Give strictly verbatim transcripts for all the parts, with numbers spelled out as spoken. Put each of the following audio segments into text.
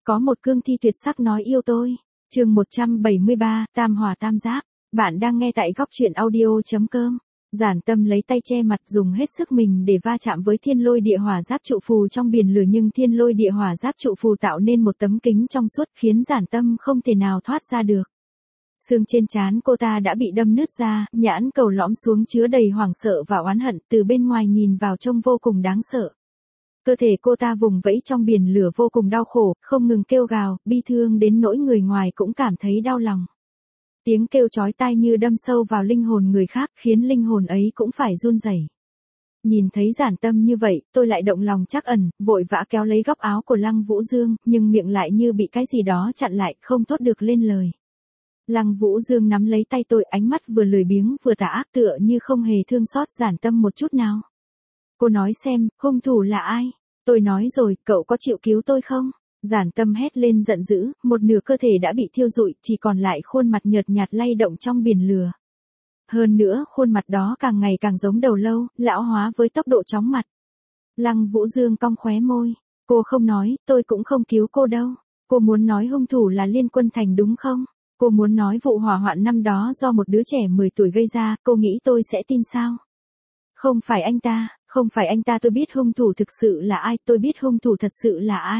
Có một cương thi tuyệt sắc nói yêu tôi. Chương một trăm bảy mươi ba, Tam Hòa Tam Giác. Bạn đang nghe tại góc truyện audio.com. Giản Tâm lấy tay che mặt dùng hết sức mình để va chạm với thiên lôi địa hỏa giáp trụ phù trong biển lửa, nhưng thiên lôi địa hỏa giáp trụ phù tạo nên một tấm kính trong suốt khiến Giản Tâm không thể nào thoát ra được. Xương trên trán cô ta đã bị đâm nứt ra, nhãn cầu lõm xuống chứa đầy hoảng sợ và oán hận, từ bên ngoài nhìn vào trông vô cùng đáng sợ. Cơ thể cô ta vùng vẫy trong biển lửa vô cùng đau khổ, không ngừng kêu gào, bi thương đến nỗi người ngoài cũng cảm thấy đau lòng. Tiếng kêu chói tai như đâm sâu vào linh hồn người khác, khiến linh hồn ấy cũng phải run rẩy. Nhìn thấy Giản Tâm như vậy, tôi lại động lòng trắc ẩn, vội vã kéo lấy góc áo của Lăng Vũ Dương, nhưng miệng lại như bị cái gì đó chặn lại, không thốt được lên lời. Lăng Vũ Dương nắm lấy tay tôi, ánh mắt vừa lười biếng vừa tà ác, tựa như không hề thương xót Giản Tâm một chút nào. Cô nói xem, hung thủ là ai? Tôi nói rồi, cậu có chịu cứu tôi không? Giản Tâm hét lên giận dữ, một nửa cơ thể đã bị thiêu rụi, chỉ còn lại khuôn mặt nhợt nhạt lay động trong biển lửa. Hơn nữa, khuôn mặt đó càng ngày càng giống đầu lâu, lão hóa với tốc độ chóng mặt. Lăng Vũ Dương cong khóe môi. Cô không nói, tôi cũng không cứu cô đâu. Cô muốn nói hung thủ là Liên Quân Thành đúng không? Cô muốn nói vụ hỏa hoạn năm đó do một đứa trẻ mười tuổi gây ra, cô nghĩ tôi sẽ tin sao? Không phải anh ta, không phải anh ta, tôi biết hung thủ thực sự là ai, tôi biết hung thủ thật sự là ai.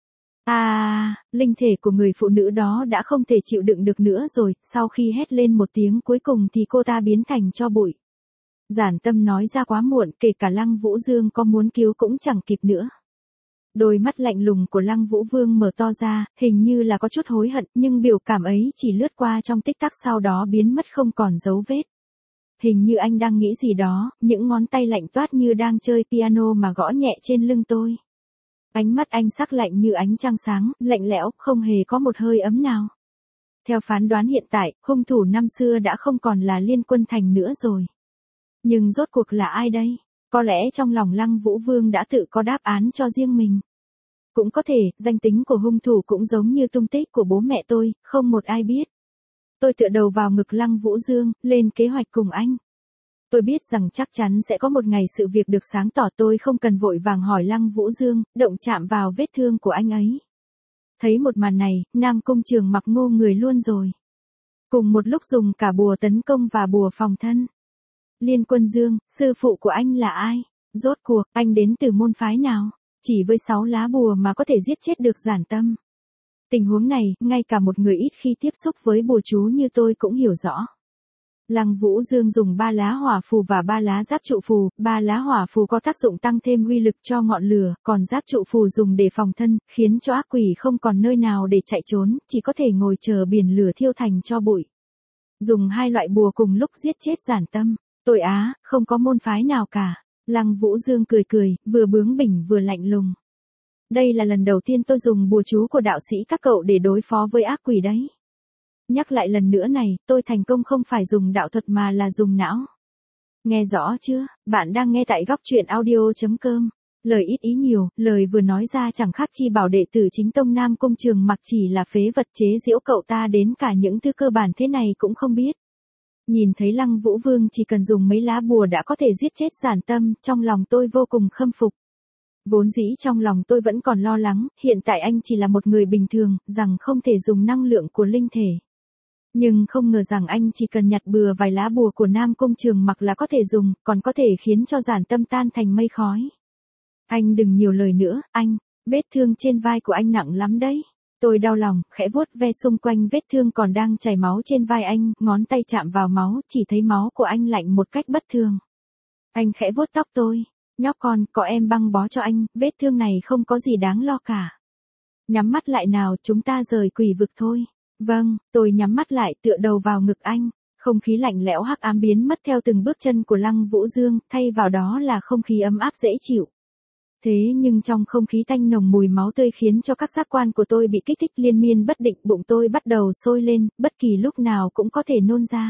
À, linh thể của người phụ nữ đó đã không thể chịu đựng được nữa rồi, sau khi hét lên một tiếng cuối cùng thì cô ta biến thành tro bụi. Giản Tâm nói ra quá muộn, kể cả Lăng Vũ Dương có muốn cứu cũng chẳng kịp nữa. Đôi mắt lạnh lùng của Lăng Vũ Vương mở to ra, hình như là có chút hối hận, nhưng biểu cảm ấy chỉ lướt qua trong tích tắc sau đó biến mất không còn dấu vết. Hình như anh đang nghĩ gì đó, những ngón tay lạnh toát như đang chơi piano mà gõ nhẹ trên lưng tôi. Ánh mắt anh sắc lạnh như ánh trăng sáng, lạnh lẽo, không hề có một hơi ấm nào. Theo phán đoán hiện tại, hung thủ năm xưa đã không còn là Liên Quân Thành nữa rồi. Nhưng rốt cuộc là ai đây? Có lẽ trong lòng Lăng Vũ Vương đã tự có đáp án cho riêng mình. Cũng có thể, danh tính của hung thủ cũng giống như tung tích của bố mẹ tôi, không một ai biết. Tôi tựa đầu vào ngực Lăng Vũ Dương, lên kế hoạch cùng anh. Tôi biết rằng chắc chắn sẽ có một ngày sự việc được sáng tỏ, tôi không cần vội vàng hỏi Lăng Vũ Dương, động chạm vào vết thương của anh ấy. Thấy một màn này, Nam Cung Trường Mặc ngô người luôn rồi. Cùng một lúc dùng cả bùa tấn công và bùa phòng thân. Liên Quân Dương, sư phụ của anh là ai? Rốt cuộc, anh đến từ môn phái nào? Chỉ với sáu lá bùa mà có thể giết chết được Giản Tâm. Tình huống này, ngay cả một người ít khi tiếp xúc với bùa chú như tôi cũng hiểu rõ. Lăng Vũ Dương dùng ba lá hỏa phù và ba lá giáp trụ phù, ba lá hỏa phù có tác dụng tăng thêm uy lực cho ngọn lửa, còn giáp trụ phù dùng để phòng thân, khiến cho ác quỷ không còn nơi nào để chạy trốn, chỉ có thể ngồi chờ biển lửa thiêu thành tro bụi. Dùng hai loại bùa cùng lúc giết chết Giản Tâm. Tôi á, không có môn phái nào cả. Lăng Vũ Dương cười cười, vừa bướng bỉnh vừa lạnh lùng. Đây là lần đầu tiên tôi dùng bùa chú của đạo sĩ các cậu để đối phó với ác quỷ đấy. Nhắc lại lần nữa này, tôi thành công không phải dùng đạo thuật mà là dùng não. Nghe rõ chưa? Bạn đang nghe tại góc truyện audio.com. Lời ít ý nhiều, lời vừa nói ra chẳng khác chi bảo đệ tử chính tông Nam Cung Trường Mặc chỉ là phế vật, chế giễu cậu ta đến cả những thứ cơ bản thế này cũng không biết. Nhìn thấy Lăng Vũ Vương chỉ cần dùng mấy lá bùa đã có thể giết chết Giản Tâm, trong lòng tôi vô cùng khâm phục. Vốn dĩ trong lòng tôi vẫn còn lo lắng, hiện tại anh chỉ là một người bình thường, rằng không thể dùng năng lượng của linh thể. Nhưng không ngờ rằng anh chỉ cần nhặt bừa vài lá bùa của Nam Cung Trường Mặc là có thể dùng, còn có thể khiến cho Giản Tâm tan thành mây khói. Anh đừng nhiều lời nữa, anh, vết thương trên vai của anh nặng lắm đấy. Tôi đau lòng, khẽ vuốt ve xung quanh vết thương còn đang chảy máu trên vai anh, ngón tay chạm vào máu, chỉ thấy máu của anh lạnh một cách bất thường. Anh khẽ vuốt tóc tôi, nhóc con, có em băng bó cho anh, vết thương này không có gì đáng lo cả. Nhắm mắt lại nào, chúng ta rời quỷ vực thôi. Vâng, tôi nhắm mắt lại tựa đầu vào ngực anh, không khí lạnh lẽo hắc ám biến mất theo từng bước chân của Lăng Vũ Dương, thay vào đó là không khí ấm áp dễ chịu. Thế nhưng trong không khí tanh nồng mùi máu tươi khiến cho các giác quan của tôi bị kích thích liên miên bất định, bụng tôi bắt đầu sôi lên, bất kỳ lúc nào cũng có thể nôn ra.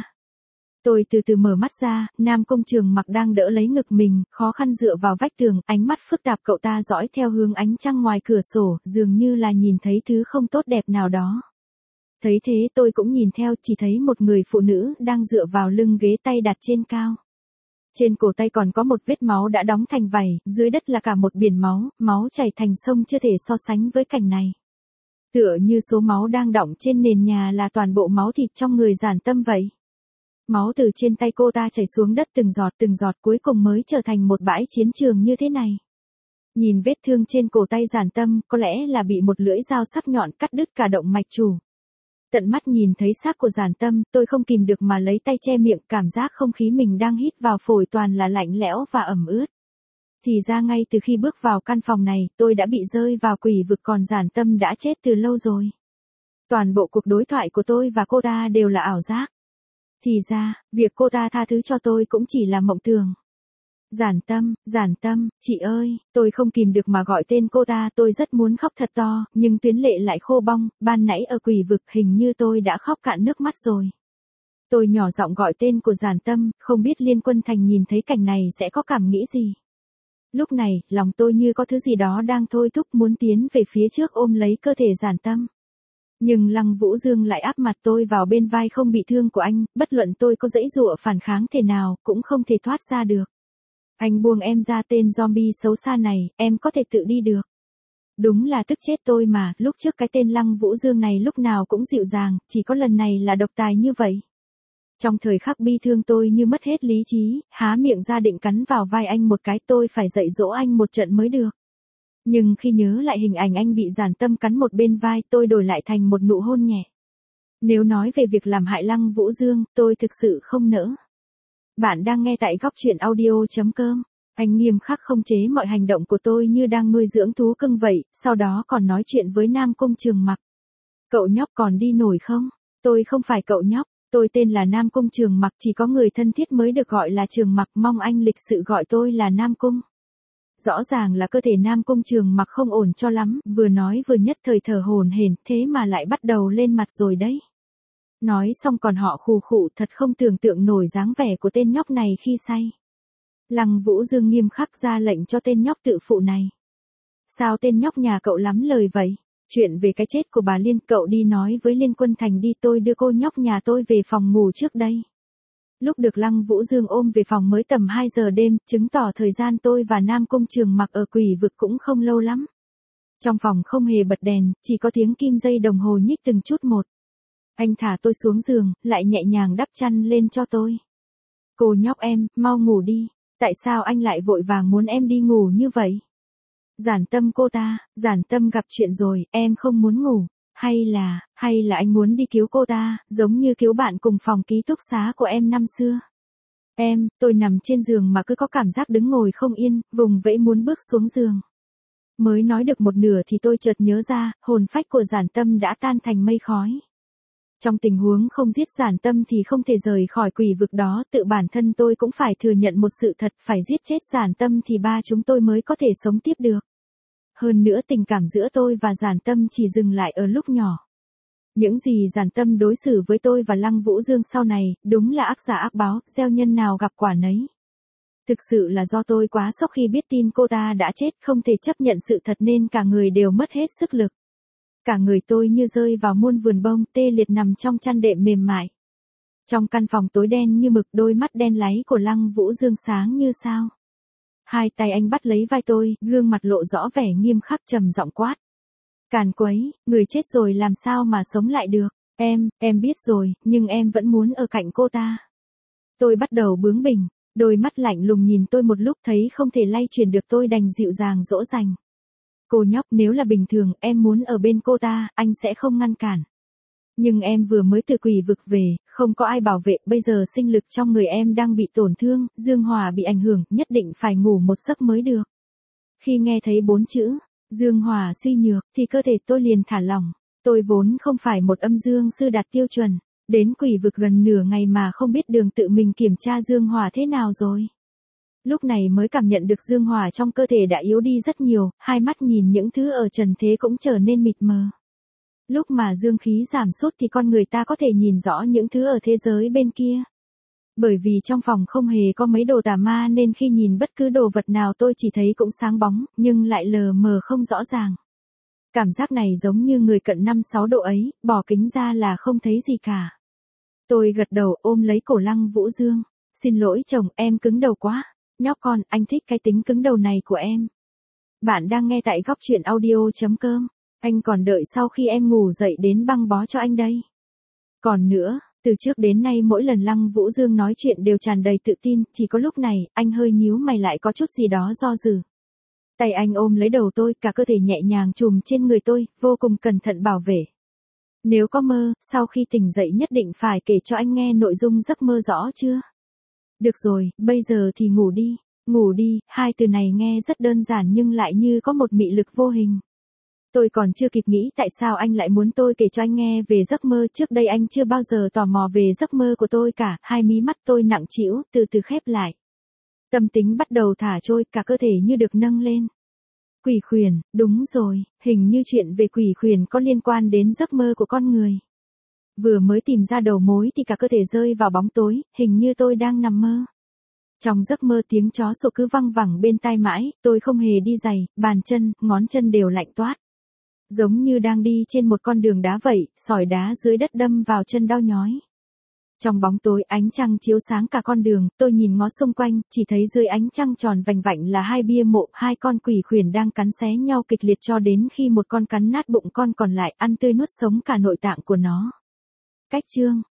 Tôi từ từ mở mắt ra, Nam Cung Trường Mặc đang đỡ lấy ngực mình, khó khăn dựa vào vách tường, ánh mắt phức tạp cậu ta dõi theo hướng ánh trăng ngoài cửa sổ, dường như là nhìn thấy thứ không tốt đẹp nào đó. Thấy thế tôi cũng nhìn theo, chỉ thấy một người phụ nữ đang dựa vào lưng ghế, tay đặt trên cao. Trên cổ tay còn có một vết máu đã đóng thành vảy, dưới đất là cả một biển máu, máu chảy thành sông, chưa thể so sánh với cảnh này. Tựa như số máu đang đọng trên nền nhà là toàn bộ máu thịt trong người Giản Tâm vậy. Máu từ trên tay cô ta chảy xuống đất từng giọt từng giọt cuối cùng mới trở thành một bãi chiến trường như thế này. Nhìn vết thương trên cổ tay Giản Tâm, có lẽ là bị một lưỡi dao sắc nhọn cắt đứt cả động mạch chủ. Tận mắt nhìn thấy xác của Giản Tâm, tôi không kìm được mà lấy tay che miệng, cảm giác không khí mình đang hít vào phổi toàn là lạnh lẽo và ẩm ướt. Thì ra ngay từ khi bước vào căn phòng này, tôi đã bị rơi vào quỷ vực còn Giản Tâm đã chết từ lâu rồi. Toàn bộ cuộc đối thoại của tôi và cô ta đều là ảo giác. Thì ra, việc cô ta tha thứ cho tôi cũng chỉ là mộng tưởng. Giản Tâm, Giản Tâm, chị ơi, tôi không kìm được mà gọi tên cô ta, tôi rất muốn khóc thật to, nhưng tuyến lệ lại khô bong, ban nãy ở quỷ vực hình như tôi đã khóc cạn nước mắt rồi. Tôi nhỏ giọng gọi tên của Giản Tâm, không biết Liên Quân Thành nhìn thấy cảnh này sẽ có cảm nghĩ gì. Lúc này, lòng tôi như có thứ gì đó đang thôi thúc muốn tiến về phía trước ôm lấy cơ thể Giản Tâm. Nhưng Lăng Vũ Dương lại áp mặt tôi vào bên vai không bị thương của anh, bất luận tôi có giãy giụa phản kháng thế nào, cũng không thể thoát ra được. Anh buông em ra, tên zombie xấu xa này, em có thể tự đi được. Đúng là tức chết tôi mà, lúc trước cái tên Lăng Vũ Dương này lúc nào cũng dịu dàng, chỉ có lần này là độc tài như vậy. Trong thời khắc bi thương tôi như mất hết lý trí, há miệng ra định cắn vào vai anh một cái, tôi phải dạy dỗ anh một trận mới được. Nhưng khi nhớ lại hình ảnh anh bị Giản Tâm cắn một bên vai, tôi đổi lại thành một nụ hôn nhẹ. Nếu nói về việc làm hại Lăng Vũ Dương, tôi thực sự không nỡ. Bạn đang nghe tại góc truyện audio chấm com. Anh nghiêm khắc không chế mọi hành động của tôi như đang nuôi dưỡng thú cưng vậy, sau đó còn nói chuyện với Nam Cung Trường Mặc. Cậu nhóc còn đi nổi không? Tôi không phải cậu nhóc, tôi tên là Nam Cung Trường Mặc, chỉ có người thân thiết mới được gọi là Trường Mặc, mong anh lịch sự gọi tôi là Nam Cung. Rõ ràng là cơ thể Nam Cung Trường Mặc không ổn cho lắm, vừa nói vừa nhất thời thở hổn hển, thế mà lại bắt đầu lên mặt rồi đấy. Nói xong còn họ khù khụ, thật không tưởng tượng nổi dáng vẻ của tên nhóc này khi say. Lăng Vũ Dương nghiêm khắc ra lệnh cho tên nhóc tự phụ này. Sao tên nhóc nhà cậu lắm lời vậy? Chuyện về cái chết của bà Liên cậu đi nói với Liên Quân Thành đi, tôi đưa cô nhóc nhà tôi về phòng ngủ trước đây. Lúc được Lăng Vũ Dương ôm về phòng mới tầm hai giờ đêm, chứng tỏ thời gian tôi và Nam Cung Trường Mặc ở quỷ vực cũng không lâu lắm. Trong phòng không hề bật đèn, chỉ có tiếng kim dây đồng hồ nhích từng chút một. Anh thả tôi xuống giường, lại nhẹ nhàng đắp chăn lên cho tôi. Cô nhóc em, mau ngủ đi. Tại sao anh lại vội vàng muốn em đi ngủ như vậy? Giản Tâm cô ta, Giản Tâm gặp chuyện rồi, em không muốn ngủ. Hay là, hay là anh muốn đi cứu cô ta, giống như cứu bạn cùng phòng ký túc xá của em năm xưa. Em, tôi nằm trên giường mà cứ có cảm giác đứng ngồi không yên, vùng vẫy muốn bước xuống giường. Mới nói được một nửa thì tôi chợt nhớ ra, hồn phách của Giản Tâm đã tan thành mây khói. Trong tình huống không giết Giản Tâm thì không thể rời khỏi quỷ vực đó, tự bản thân tôi cũng phải thừa nhận một sự thật, phải giết chết Giản Tâm thì ba chúng tôi mới có thể sống tiếp được. Hơn nữa tình cảm giữa tôi và Giản Tâm chỉ dừng lại ở lúc nhỏ. Những gì Giản Tâm đối xử với tôi và Lăng Vũ Dương sau này, đúng là ác giả ác báo, gieo nhân nào gặp quả nấy. Thực sự là do tôi quá sốc khi biết tin cô ta đã chết, không thể chấp nhận sự thật nên cả người đều mất hết sức lực. Cả người tôi như rơi vào muôn vườn bông, tê liệt nằm trong chăn đệm mềm mại. Trong căn phòng tối đen như mực, đôi mắt đen láy của Lăng Vũ Dương sáng như sao. Hai tay anh bắt lấy vai tôi, gương mặt lộ rõ vẻ nghiêm khắc trầm giọng quát. Càn quấy, người chết rồi làm sao mà sống lại được, em, em biết rồi, nhưng em vẫn muốn ở cạnh cô ta. Tôi bắt đầu bướng bỉnh, đôi mắt lạnh lùng nhìn tôi một lúc, thấy không thể lay chuyển được tôi đành dịu dàng dỗ dành. Cô nhóc, nếu là bình thường, em muốn ở bên cô ta, anh sẽ không ngăn cản. Nhưng em vừa mới từ quỷ vực về, không có ai bảo vệ, bây giờ sinh lực trong người em đang bị tổn thương, dương hỏa bị ảnh hưởng, nhất định phải ngủ một giấc mới được. Khi nghe thấy bốn chữ, dương hỏa suy nhược, thì cơ thể tôi liền thả lỏng. Tôi vốn không phải một âm dương sư đạt tiêu chuẩn, đến quỷ vực gần nửa ngày mà không biết đường tự mình kiểm tra dương hỏa thế nào rồi. Lúc này mới cảm nhận được dương hỏa trong cơ thể đã yếu đi rất nhiều, hai mắt nhìn những thứ ở trần thế cũng trở nên mịt mờ. Lúc mà dương khí giảm sút thì con người ta có thể nhìn rõ những thứ ở thế giới bên kia. Bởi vì trong phòng không hề có mấy đồ tà ma nên khi nhìn bất cứ đồ vật nào tôi chỉ thấy cũng sáng bóng, nhưng lại lờ mờ không rõ ràng. Cảm giác này giống như người cận năm sáu độ ấy, bỏ kính ra là không thấy gì cả. Tôi gật đầu ôm lấy cổ Lăng Vũ Dương. Xin lỗi chồng, em cứng đầu quá. Nhóc con, anh thích cái tính cứng đầu này của em. Bạn đang nghe tại góc truyện audio chấm com. Anh còn đợi sau khi em ngủ dậy đến băng bó cho anh đây. Còn nữa, từ trước đến nay mỗi lần Lăng Vũ Dương nói chuyện đều tràn đầy tự tin, chỉ có lúc này, anh hơi nhíu mày lại có chút gì đó do dự. Tay anh ôm lấy đầu tôi, cả cơ thể nhẹ nhàng trùm trên người tôi, vô cùng cẩn thận bảo vệ. Nếu có mơ, sau khi tỉnh dậy nhất định phải kể cho anh nghe nội dung giấc mơ rõ chưa? Được rồi, bây giờ thì ngủ đi. Ngủ đi, hai từ này nghe rất đơn giản nhưng lại như có một mị lực vô hình. Tôi còn chưa kịp nghĩ tại sao anh lại muốn tôi kể cho anh nghe về giấc mơ, trước đây anh chưa bao giờ tò mò về giấc mơ của tôi cả, hai mí mắt tôi nặng trĩu, từ từ khép lại. Tâm tính bắt đầu thả trôi, cả cơ thể như được nâng lên. Quỷ khuyển, đúng rồi, hình như chuyện về quỷ khuyển có liên quan đến giấc mơ của con người. Vừa mới tìm ra đầu mối thì cả cơ thể rơi vào bóng tối, hình như tôi đang nằm mơ. Trong giấc mơ tiếng chó sủa cứ văng vẳng bên tai mãi, tôi không hề đi giày, bàn chân, ngón chân đều lạnh toát. Giống như đang đi trên một con đường đá vậy, sỏi đá dưới đất đâm vào chân đau nhói. Trong bóng tối ánh trăng chiếu sáng cả con đường, tôi nhìn ngó xung quanh, chỉ thấy dưới ánh trăng tròn vành vạnh là hai bia mộ, hai con quỷ khuyển đang cắn xé nhau kịch liệt cho đến khi một con cắn nát bụng con còn lại, ăn tươi nuốt sống cả nội tạng của nó. Cách chương